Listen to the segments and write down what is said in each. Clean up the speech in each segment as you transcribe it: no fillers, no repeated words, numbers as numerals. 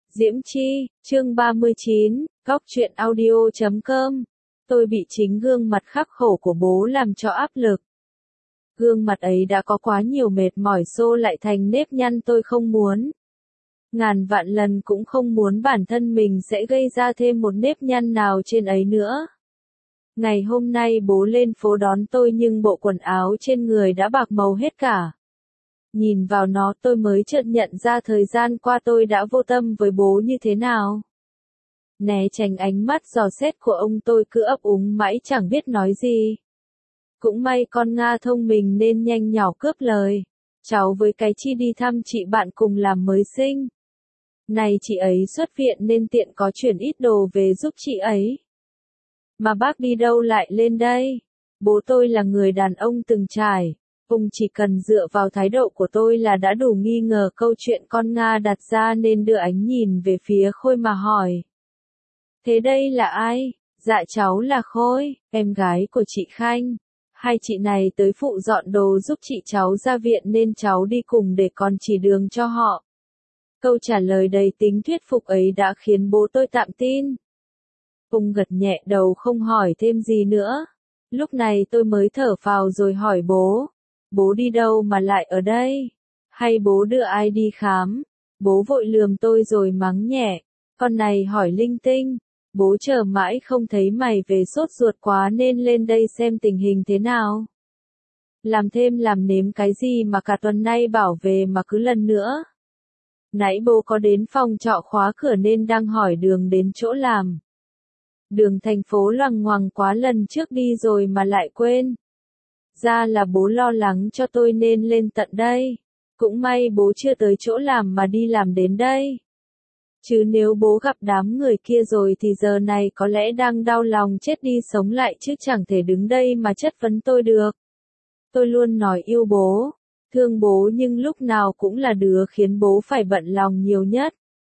Diễm Chi, chương 39, Góc truyện audio.com. Tôi bị chính gương mặt khắc khổ của bố làm cho áp lực. Gương mặt ấy đã có quá nhiều mệt mỏi xô lại thành nếp nhăn tôi không muốn. Ngàn vạn lần cũng không muốn bản thân mình sẽ gây ra thêm một nếp nhăn nào trên ấy nữa. Ngày hôm nay bố lên phố đón tôi nhưng bộ quần áo trên người đã bạc màu hết cả. Nhìn vào nó tôi mới chợt nhận ra thời gian qua tôi đã vô tâm với bố như thế nào. Né tránh ánh mắt dò xét của ông tôi cứ ấp úng mãi chẳng biết nói gì. Cũng may con Nga thông minh nên nhanh nhỏ cướp lời. Cháu với cái Chi đi thăm chị bạn cùng làm mới sinh. Này chị ấy xuất viện nên tiện có chuyển ít đồ về giúp chị ấy. Mà bác đi đâu lại lên đây? Bố tôi là người đàn ông từng trải. Ông chỉ cần dựa vào thái độ của tôi là đã đủ nghi ngờ câu chuyện con Nga đặt ra nên đưa ánh nhìn về phía Khôi mà hỏi. Thế đây là ai? Dạ cháu là Khôi, em gái của chị Khanh. Hai chị này tới phụ dọn đồ giúp chị cháu ra viện nên cháu đi cùng để còn chỉ đường cho họ. Câu trả lời đầy tính thuyết phục ấy đã khiến bố tôi tạm tin. Ông gật nhẹ đầu không hỏi thêm gì nữa. Lúc này tôi mới thở phào rồi hỏi bố. Bố đi đâu mà lại ở đây? Hay bố đưa ai đi khám? Bố vội lườm tôi rồi mắng nhẹ. Con này hỏi linh tinh. Bố chờ mãi không thấy mày về sốt ruột quá nên lên đây xem tình hình thế nào. Làm thêm làm nếm cái gì mà cả tuần nay bảo về mà cứ lần nữa. Nãy bố có đến phòng trọ khóa cửa nên đang hỏi đường đến chỗ làm. Đường thành phố loằng ngoằng quá lần trước đi rồi mà lại quên. Ra là bố lo lắng cho tôi nên lên tận đây. Cũng may bố chưa tới chỗ làm mà đi làm đến đây. Chứ nếu bố gặp đám người kia rồi thì giờ này có lẽ đang đau lòng chết đi sống lại chứ chẳng thể đứng đây mà chất vấn tôi được. Tôi luôn nói yêu bố, thương bố nhưng lúc nào cũng là đứa khiến bố phải bận lòng nhiều nhất.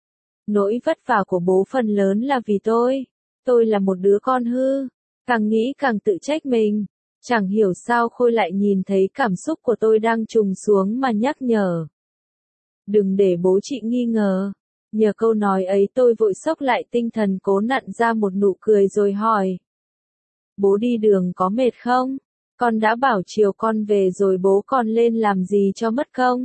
Nỗi vất vả của bố phần lớn là vì tôi. Tôi là một đứa con hư, càng nghĩ càng tự trách mình. Chẳng hiểu sao Khôi lại nhìn thấy cảm xúc của tôi đang trùng xuống mà nhắc nhở. Đừng để bố chị nghi ngờ. Nhờ câu nói ấy tôi vội xốc lại tinh thần cố nặn ra một nụ cười rồi hỏi. Bố đi đường có mệt không? Con đã bảo chiều con về rồi bố còn lên làm gì cho mất công?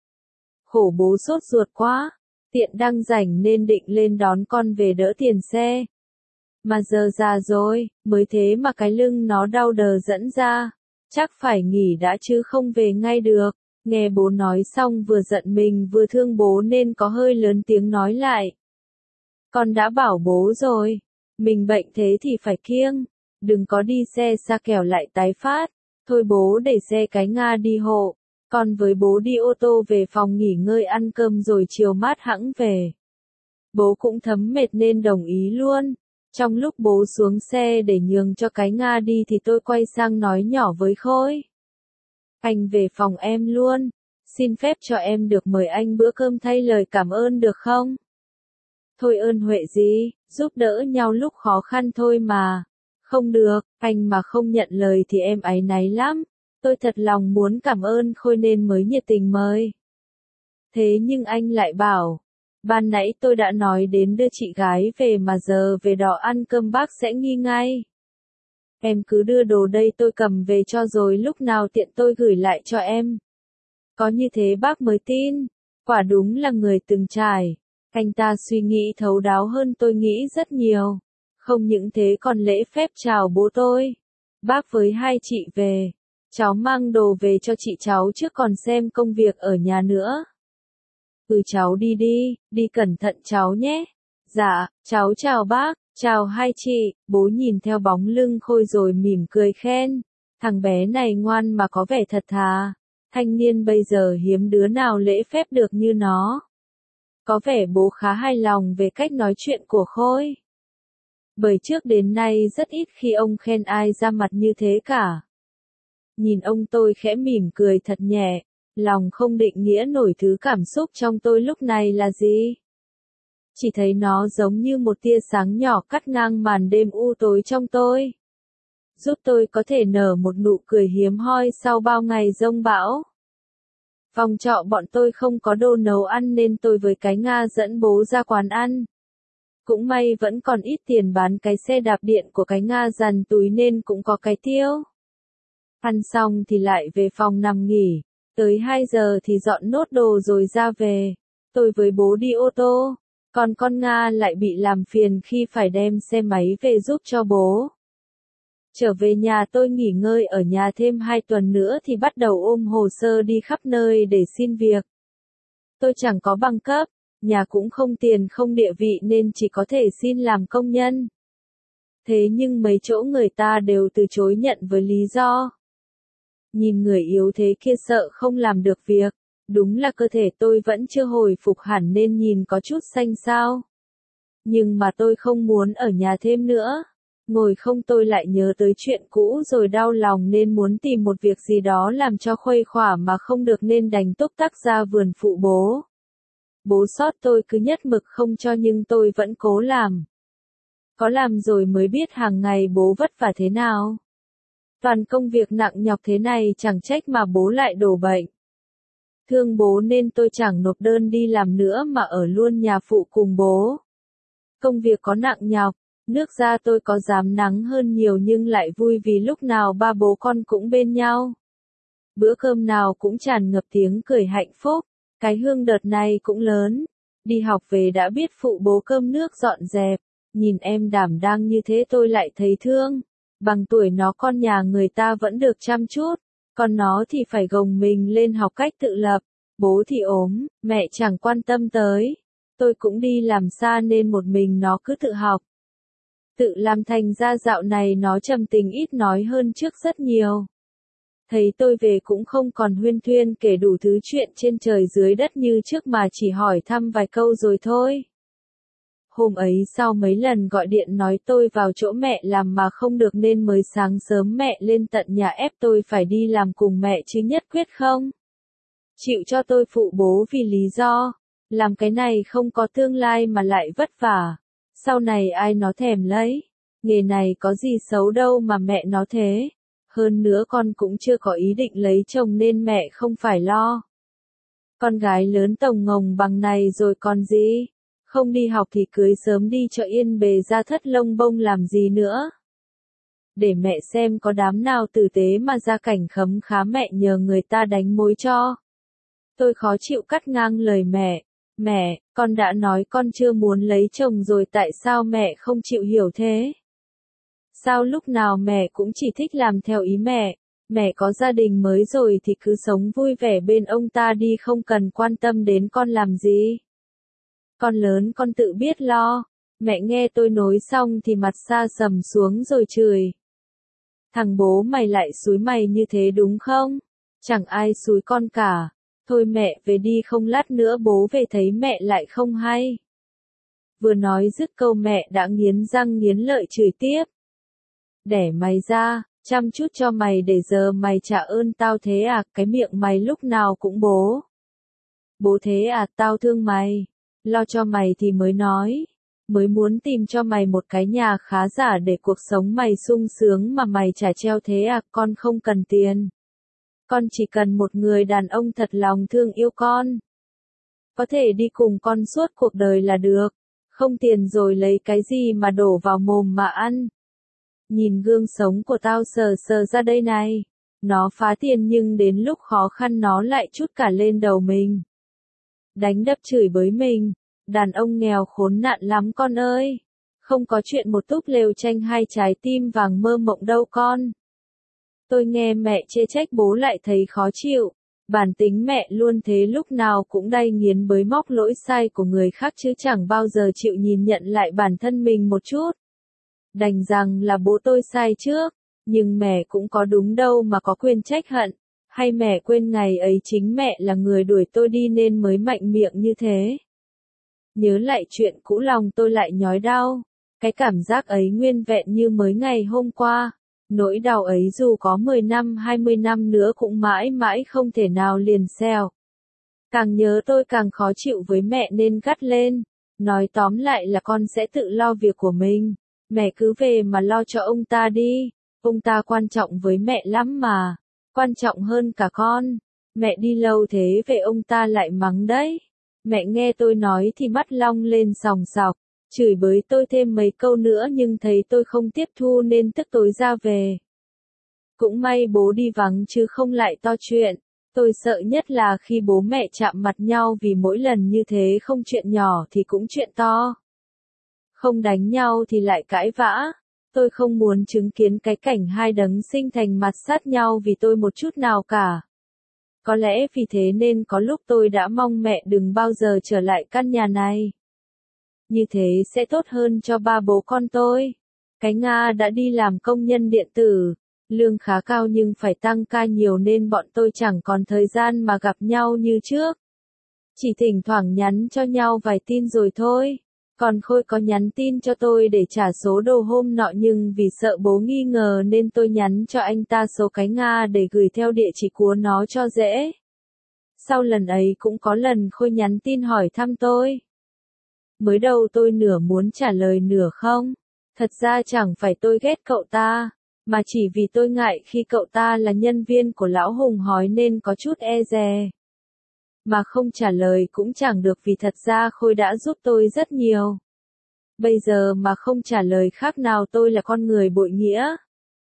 Khổ bố sốt ruột quá. Tiện đang rảnh nên định lên đón con về đỡ tiền xe. Mà giờ già rồi, mới thế mà cái lưng nó đau đờ dẫn ra. Chắc phải nghỉ đã chứ không về ngay được. Nghe bố nói xong vừa giận mình vừa thương bố nên có hơi lớn tiếng nói lại. Con đã bảo bố rồi. Mình bệnh thế thì phải kiêng. Đừng có đi xe xa kẻo lại tái phát. Thôi bố để xe cái Nga đi hộ. Con với bố đi ô tô về phòng nghỉ ngơi ăn cơm rồi chiều mát hẵng về. Bố cũng thấm mệt nên đồng ý luôn. Trong lúc bố xuống xe để nhường cho cái Nga đi thì tôi quay sang nói nhỏ với Khôi. Anh về phòng em luôn. Xin phép cho em được mời anh bữa cơm thay lời cảm ơn được không? Thôi ơn huệ gì, giúp đỡ nhau lúc khó khăn thôi mà. Không được, anh mà không nhận lời thì em áy náy lắm. Tôi thật lòng muốn cảm ơn Khôi nên mới nhiệt tình mời. Thế nhưng anh lại bảo. Ban nãy tôi đã nói đến đưa chị gái về mà giờ về đò ăn cơm bác sẽ nghi ngay. Em cứ đưa đồ đây tôi cầm về cho rồi lúc nào tiện tôi gửi lại cho em. Có như thế bác mới tin. Quả đúng là người từng trải. Anh ta suy nghĩ thấu đáo hơn tôi nghĩ rất nhiều. Không những thế còn lễ phép chào bố tôi. Bác với hai chị về. Cháu mang đồ về cho chị cháu trước còn xem công việc ở nhà nữa. Cháu đi đi, đi cẩn thận cháu nhé. Dạ, cháu chào bác, chào hai chị. Bố nhìn theo bóng lưng Khôi rồi mỉm cười khen. Thằng bé này ngoan mà có vẻ thật thà. Thanh niên bây giờ hiếm đứa nào lễ phép được như nó. Có vẻ bố khá hài lòng về cách nói chuyện của Khôi. Bởi trước đến nay rất ít khi ông khen ai ra mặt như thế cả. Nhìn ông tôi khẽ mỉm cười thật nhẹ. Lòng không định nghĩa nổi thứ cảm xúc trong tôi lúc này là gì. Chỉ thấy nó giống như một tia sáng nhỏ cắt ngang màn đêm u tối trong tôi. Giúp tôi có thể nở một nụ cười hiếm hoi sau bao ngày giông bão. Phòng trọ bọn tôi không có đồ nấu ăn nên tôi với cái Nga dẫn bố ra quán ăn. Cũng may vẫn còn ít tiền bán cái xe đạp điện của cái Nga dằn túi nên cũng có cái tiêu. Ăn xong thì lại về phòng nằm nghỉ. Tới 2 giờ thì dọn nốt đồ rồi ra về. Tôi với bố đi ô tô. Còn con Nga lại bị làm phiền khi phải đem xe máy về giúp cho bố. Trở về nhà tôi nghỉ ngơi ở nhà thêm 2 tuần nữa thì bắt đầu ôm hồ sơ đi khắp nơi để xin việc. Tôi chẳng có bằng cấp, nhà cũng không tiền không địa vị nên chỉ có thể xin làm công nhân. Thế nhưng mấy chỗ người ta đều từ chối nhận với lý do. Nhìn người yếu thế kia sợ không làm được việc, đúng là cơ thể tôi vẫn chưa hồi phục hẳn nên nhìn có chút xanh xao. Nhưng mà tôi không muốn ở nhà thêm nữa. Ngồi không tôi lại nhớ tới chuyện cũ rồi đau lòng nên muốn tìm một việc gì đó làm cho khuây khỏa mà không được nên đành túc tắc ra vườn phụ bố. Bố sót tôi cứ nhất mực không cho nhưng tôi vẫn cố làm. Có làm rồi mới biết hàng ngày bố vất vả thế nào. Toàn công việc nặng nhọc thế này chẳng trách mà bố lại đổ bệnh. Thương bố nên tôi chẳng nộp đơn đi làm nữa mà ở luôn nhà phụ cùng bố. Công việc có nặng nhọc, nước da tôi có dám nắng hơn nhiều nhưng lại vui vì lúc nào ba bố con cũng bên nhau. Bữa cơm nào cũng tràn ngập tiếng cười hạnh phúc, cái hương đợt này cũng lớn. Đi học về đã biết phụ bố cơm nước dọn dẹp, nhìn em đảm đang như thế tôi lại thấy thương. Bằng tuổi nó con nhà người ta vẫn được chăm chút, còn nó thì phải gồng mình lên học cách tự lập. Bố thì ốm, mẹ chẳng quan tâm tới. Tôi cũng đi làm xa nên một mình nó cứ tự học. Tự làm thành ra dạo này nó trầm tình ít nói hơn trước rất nhiều. Thấy tôi về cũng không còn huyên thuyên kể đủ thứ chuyện trên trời dưới đất như trước mà chỉ hỏi thăm vài câu rồi thôi. Hôm ấy sau mấy lần gọi điện nói tôi vào chỗ mẹ làm mà không được nên mới sáng sớm mẹ lên tận nhà ép tôi phải đi làm cùng mẹ chứ nhất quyết không. Chịu cho tôi phụ bố vì lý do, làm cái này không có tương lai mà lại vất vả. Sau này ai nó thèm lấy, nghề này có gì xấu đâu mà mẹ nó thế. Hơn nữa con cũng chưa có ý định lấy chồng nên mẹ không phải lo. Con gái lớn tổng ngồng bằng này rồi còn gì. Không đi học thì cưới sớm đi cho yên bề ra thất lông bông làm gì nữa. Để mẹ xem có đám nào tử tế mà gia cảnh khấm khá mẹ nhờ người ta đánh mối cho. Tôi khó chịu cắt ngang lời mẹ. Mẹ, con đã nói con chưa muốn lấy chồng rồi tại sao mẹ không chịu hiểu thế? Sao lúc nào mẹ cũng chỉ thích làm theo ý mẹ có gia đình mới rồi thì cứ sống vui vẻ bên ông ta đi không cần quan tâm đến con làm gì. Con lớn con tự biết lo. Mẹ nghe tôi nói xong thì mặt xa sầm xuống rồi chửi. Thằng bố mày lại xúi mày như thế đúng không? Chẳng ai xúi con cả. Thôi mẹ về đi không lát nữa bố về thấy mẹ lại không hay. Vừa nói dứt câu mẹ đã nghiến răng nghiến lợi chửi tiếp. Đẻ mày ra, chăm chút cho mày để giờ mày trả ơn tao thế à, cái miệng mày lúc nào cũng bố. Bố thế à, tao thương mày, lo cho mày thì mới nói. Mới muốn tìm cho mày một cái nhà khá giả để cuộc sống mày sung sướng mà mày chả treo thế à, con không cần tiền. Con chỉ cần một người đàn ông thật lòng thương yêu con. Có thể đi cùng con suốt cuộc đời là được. Không tiền rồi lấy cái gì mà đổ vào mồm mà ăn. Nhìn gương sống của tao sờ sờ ra đây này. Nó phá tiền nhưng đến lúc khó khăn nó lại trút cả lên đầu mình. Đánh đập chửi bới mình. Đàn ông nghèo khốn nạn lắm con ơi. Không có chuyện một túp lều tranh hay trái tim vàng mơ mộng đâu con. Tôi nghe mẹ chê trách bố lại thấy khó chịu. Bản tính mẹ luôn thế lúc nào cũng đay nghiến bới móc lỗi sai của người khác chứ chẳng bao giờ chịu nhìn nhận lại bản thân mình một chút. Đành rằng là bố tôi sai trước, nhưng mẹ cũng có đúng đâu mà có quyền trách hận. Hay mẹ quên ngày ấy chính mẹ là người đuổi tôi đi nên mới mạnh miệng như thế. Nhớ lại chuyện cũ lòng tôi lại nhói đau. Cái cảm giác ấy nguyên vẹn như mới ngày hôm qua. Nỗi đau ấy dù có 10 năm 20 năm nữa cũng mãi mãi không thể nào liền xeo. Càng nhớ tôi càng khó chịu với mẹ nên gắt lên. Nói tóm lại là con sẽ tự lo việc của mình. Mẹ cứ về mà lo cho ông ta đi. Ông ta quan trọng với mẹ lắm mà. Quan trọng hơn cả con. Mẹ đi lâu thế về ông ta lại mắng đấy. Mẹ nghe tôi nói thì mắt long lên sòng sọc, chửi bới tôi thêm mấy câu nữa nhưng thấy tôi không tiếp thu nên tức tối ra về. Cũng may bố đi vắng chứ không lại to chuyện. Tôi sợ nhất là khi bố mẹ chạm mặt nhau vì mỗi lần như thế không chuyện nhỏ thì cũng chuyện to. Không đánh nhau thì lại cãi vã. Tôi không muốn chứng kiến cái cảnh hai đấng sinh thành mặt sát nhau vì tôi một chút nào cả. Có lẽ vì thế nên có lúc tôi đã mong mẹ đừng bao giờ trở lại căn nhà này. Như thế sẽ tốt hơn cho ba bố con tôi. Cái Nga đã đi làm công nhân điện tử. Lương khá cao nhưng phải tăng ca nhiều nên bọn tôi chẳng còn thời gian mà gặp nhau như trước. Chỉ thỉnh thoảng nhắn cho nhau vài tin rồi thôi. Còn Khôi có nhắn tin cho tôi để trả số đồ hôm nọ nhưng vì sợ bố nghi ngờ nên tôi nhắn cho anh ta số cái Nga để gửi theo địa chỉ của nó cho dễ. Sau lần ấy cũng có lần Khôi nhắn tin hỏi thăm tôi. Mới đầu tôi nửa muốn trả lời nửa không. Thật ra chẳng phải tôi ghét cậu ta, mà chỉ vì tôi ngại khi cậu ta là nhân viên của lão Hùng hói nên có chút e dè. Mà không trả lời cũng chẳng được vì thật ra Khôi đã giúp tôi rất nhiều. Bây giờ mà không trả lời khác nào tôi là con người bội nghĩa.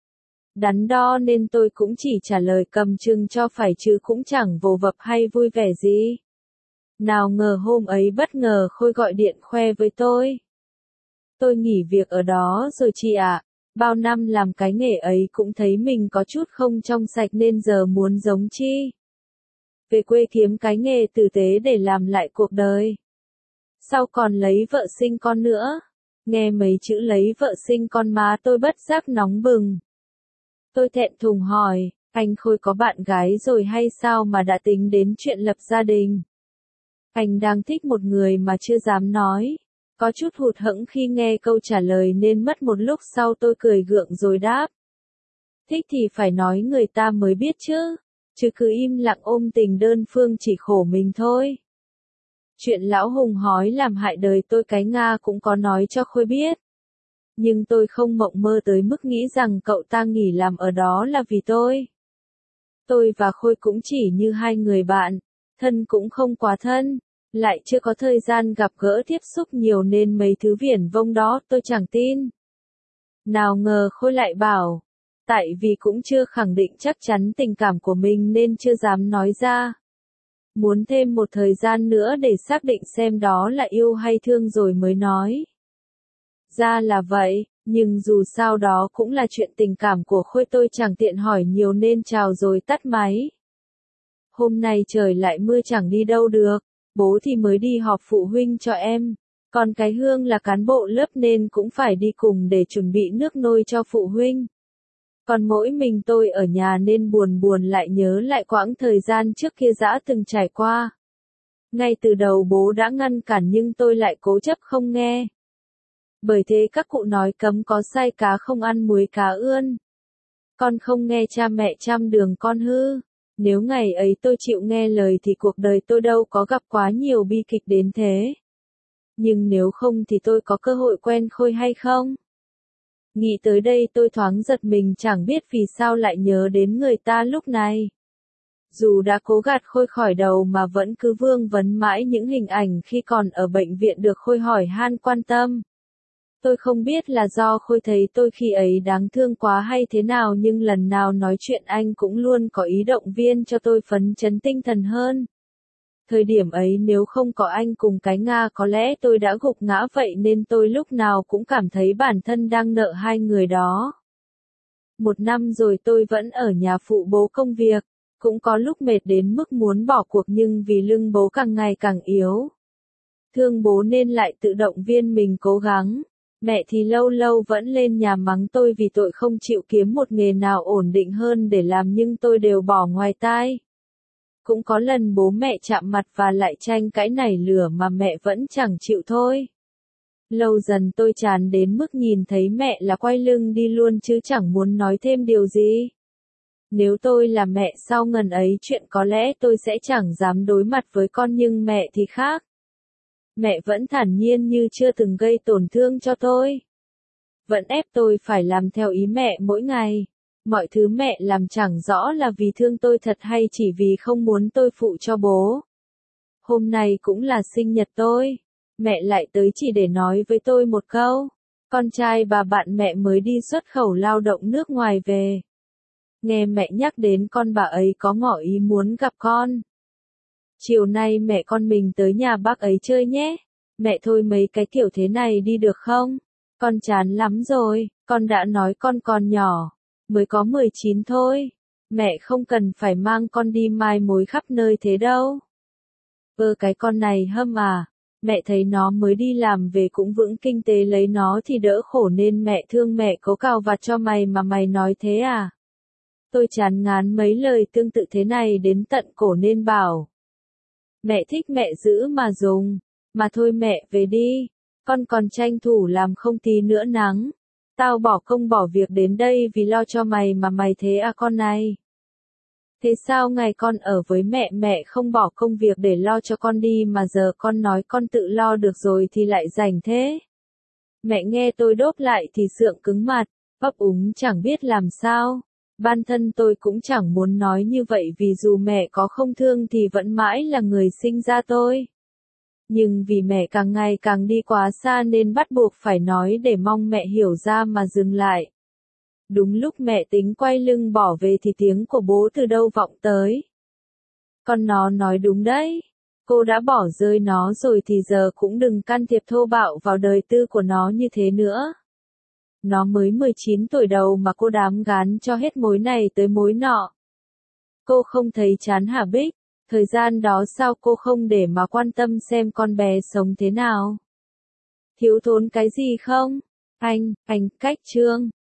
Đắn đo nên tôi cũng chỉ trả lời cầm chừng cho phải chứ cũng chẳng vồ vập hay vui vẻ gì. Nào ngờ hôm ấy bất ngờ Khôi gọi điện khoe với tôi. Tôi nghỉ việc ở đó rồi chị ạ. Bao năm làm cái nghề ấy cũng thấy mình có chút không trong sạch nên giờ muốn giống chi. Về quê kiếm cái nghề tử tế để làm lại cuộc đời. Sau còn lấy vợ sinh con nữa. Nghe mấy chữ lấy vợ sinh con má tôi bất giác nóng bừng. Tôi thẹn thùng hỏi, anh Khôi có bạn gái rồi hay sao mà đã tính đến chuyện lập gia đình? Anh đang thích một người mà chưa dám nói. Có chút hụt hẫng khi nghe câu trả lời nên mất một lúc sau tôi cười gượng rồi đáp. Thích thì phải nói người ta mới biết chứ cứ im lặng ôm tình đơn phương chỉ khổ mình thôi. Chuyện lão Hùng hói làm hại đời tôi cái Nga cũng có nói cho Khôi biết. Nhưng tôi không mộng mơ tới mức nghĩ rằng cậu ta nghỉ làm ở đó là vì tôi. Tôi và Khôi cũng chỉ như hai người bạn, thân cũng không quá thân, lại chưa có thời gian gặp gỡ tiếp xúc nhiều nên mấy thứ viển vông đó tôi chẳng tin. Nào ngờ Khôi lại bảo, tại vì cũng chưa khẳng định chắc chắn tình cảm của mình nên chưa dám nói ra. Muốn thêm một thời gian nữa để xác định xem đó là yêu hay thương rồi mới nói. Ra là vậy, nhưng dù sao đó cũng là chuyện tình cảm của Khôi tôi chẳng tiện hỏi nhiều nên chào rồi tắt máy. Hôm nay trời lại mưa chẳng đi đâu được, bố thì mới đi họp phụ huynh cho em. Còn cái Hương là cán bộ lớp nên cũng phải đi cùng để chuẩn bị nước nôi cho phụ huynh. Còn mỗi mình tôi ở nhà nên buồn buồn lại nhớ lại quãng thời gian trước kia dã từng trải qua. Ngay từ đầu bố đã ngăn cản nhưng tôi lại cố chấp không nghe. Bởi thế các cụ nói cấm có sai cá không ăn muối cá ươn. Con không nghe cha mẹ trăm đường con hư. Nếu ngày ấy tôi chịu nghe lời thì cuộc đời tôi đâu có gặp quá nhiều bi kịch đến thế. Nhưng nếu không thì tôi có cơ hội quen Khôi hay không? Nghĩ tới đây tôi thoáng giật mình chẳng biết vì sao lại nhớ đến người ta lúc này. Dù đã cố gạt Khôi khỏi đầu mà vẫn cứ vương vấn mãi những hình ảnh khi còn ở bệnh viện được Khôi hỏi han quan tâm. Tôi không biết là do Khôi thấy tôi khi ấy đáng thương quá hay thế nào nhưng lần nào nói chuyện anh cũng luôn có ý động viên cho tôi phấn chấn tinh thần hơn. Thời điểm ấy nếu không có anh cùng cái Nga có lẽ tôi đã gục ngã vậy nên tôi lúc nào cũng cảm thấy bản thân đang nợ hai người đó. Một năm rồi tôi vẫn ở nhà phụ bố công việc, cũng có lúc mệt đến mức muốn bỏ cuộc nhưng vì lưng bố càng ngày càng yếu. Thương bố nên lại tự động viên mình cố gắng. Mẹ thì lâu lâu vẫn lên nhà mắng tôi vì tội không chịu kiếm một nghề nào ổn định hơn để làm nhưng tôi đều bỏ ngoài tai. Cũng có lần bố mẹ chạm mặt và lại tranh cãi nảy lửa mà mẹ vẫn chẳng chịu thôi. Lâu dần tôi chán đến mức nhìn thấy mẹ là quay lưng đi luôn chứ chẳng muốn nói thêm điều gì. Nếu tôi là mẹ sau ngần ấy chuyện có lẽ tôi sẽ chẳng dám đối mặt với con nhưng mẹ thì khác. Mẹ vẫn thản nhiên như chưa từng gây tổn thương cho tôi. Vẫn ép tôi phải làm theo ý mẹ mỗi ngày. Mọi thứ mẹ làm chẳng rõ là vì thương tôi thật hay chỉ vì không muốn tôi phụ cho bố. Hôm nay cũng là sinh nhật tôi. Mẹ lại tới chỉ để nói với tôi một câu. Con trai bà bạn mẹ mới đi xuất khẩu lao động nước ngoài về. Nghe mẹ nhắc đến con bà ấy có ngỏ ý muốn gặp con. Chiều nay mẹ con mình tới nhà bác ấy chơi nhé. Mẹ thôi mấy cái kiểu thế này đi được không? Con chán lắm rồi, con đã nói con còn nhỏ. Mới có 19 thôi. Mẹ không cần phải mang con đi mai mối khắp nơi thế đâu. Cái con này hâm à. Mẹ thấy nó mới đi làm về cũng vững kinh tế lấy nó thì đỡ khổ nên mẹ thương mẹ cố cào vặt cho mày mà mày nói thế à? Tôi chán ngán mấy lời tương tự thế này đến tận cổ nên bảo. Mẹ thích mẹ giữ mà dùng. Mà thôi mẹ về đi. Con còn tranh thủ làm không tí nữa nắng. Tao bỏ công bỏ việc đến đây vì lo cho mày mà mày thế à con này? Thế sao ngày con ở với mẹ không bỏ công việc để lo cho con đi mà giờ con nói con tự lo được rồi thì lại rảnh thế? Mẹ nghe tôi đốp lại thì sượng cứng mặt, ấp úng chẳng biết làm sao. Bản thân tôi cũng chẳng muốn nói như vậy vì dù mẹ có không thương thì vẫn mãi là người sinh ra tôi. Nhưng vì mẹ càng ngày càng đi quá xa nên bắt buộc phải nói để mong mẹ hiểu ra mà dừng lại. Đúng lúc mẹ tính quay lưng bỏ về thì tiếng của bố từ đâu vọng tới. Con nó nói đúng đấy. Cô đã bỏ rơi nó rồi thì giờ cũng đừng can thiệp thô bạo vào đời tư của nó như thế nữa. Nó mới 19 tuổi đầu mà cô đám gán cho hết mối này tới mối nọ. Cô không thấy chán hả Bích? Thời gian đó sao cô không để mà quan tâm xem con bé sống thế nào? Thiếu thốn cái gì không? Anh cách Trương.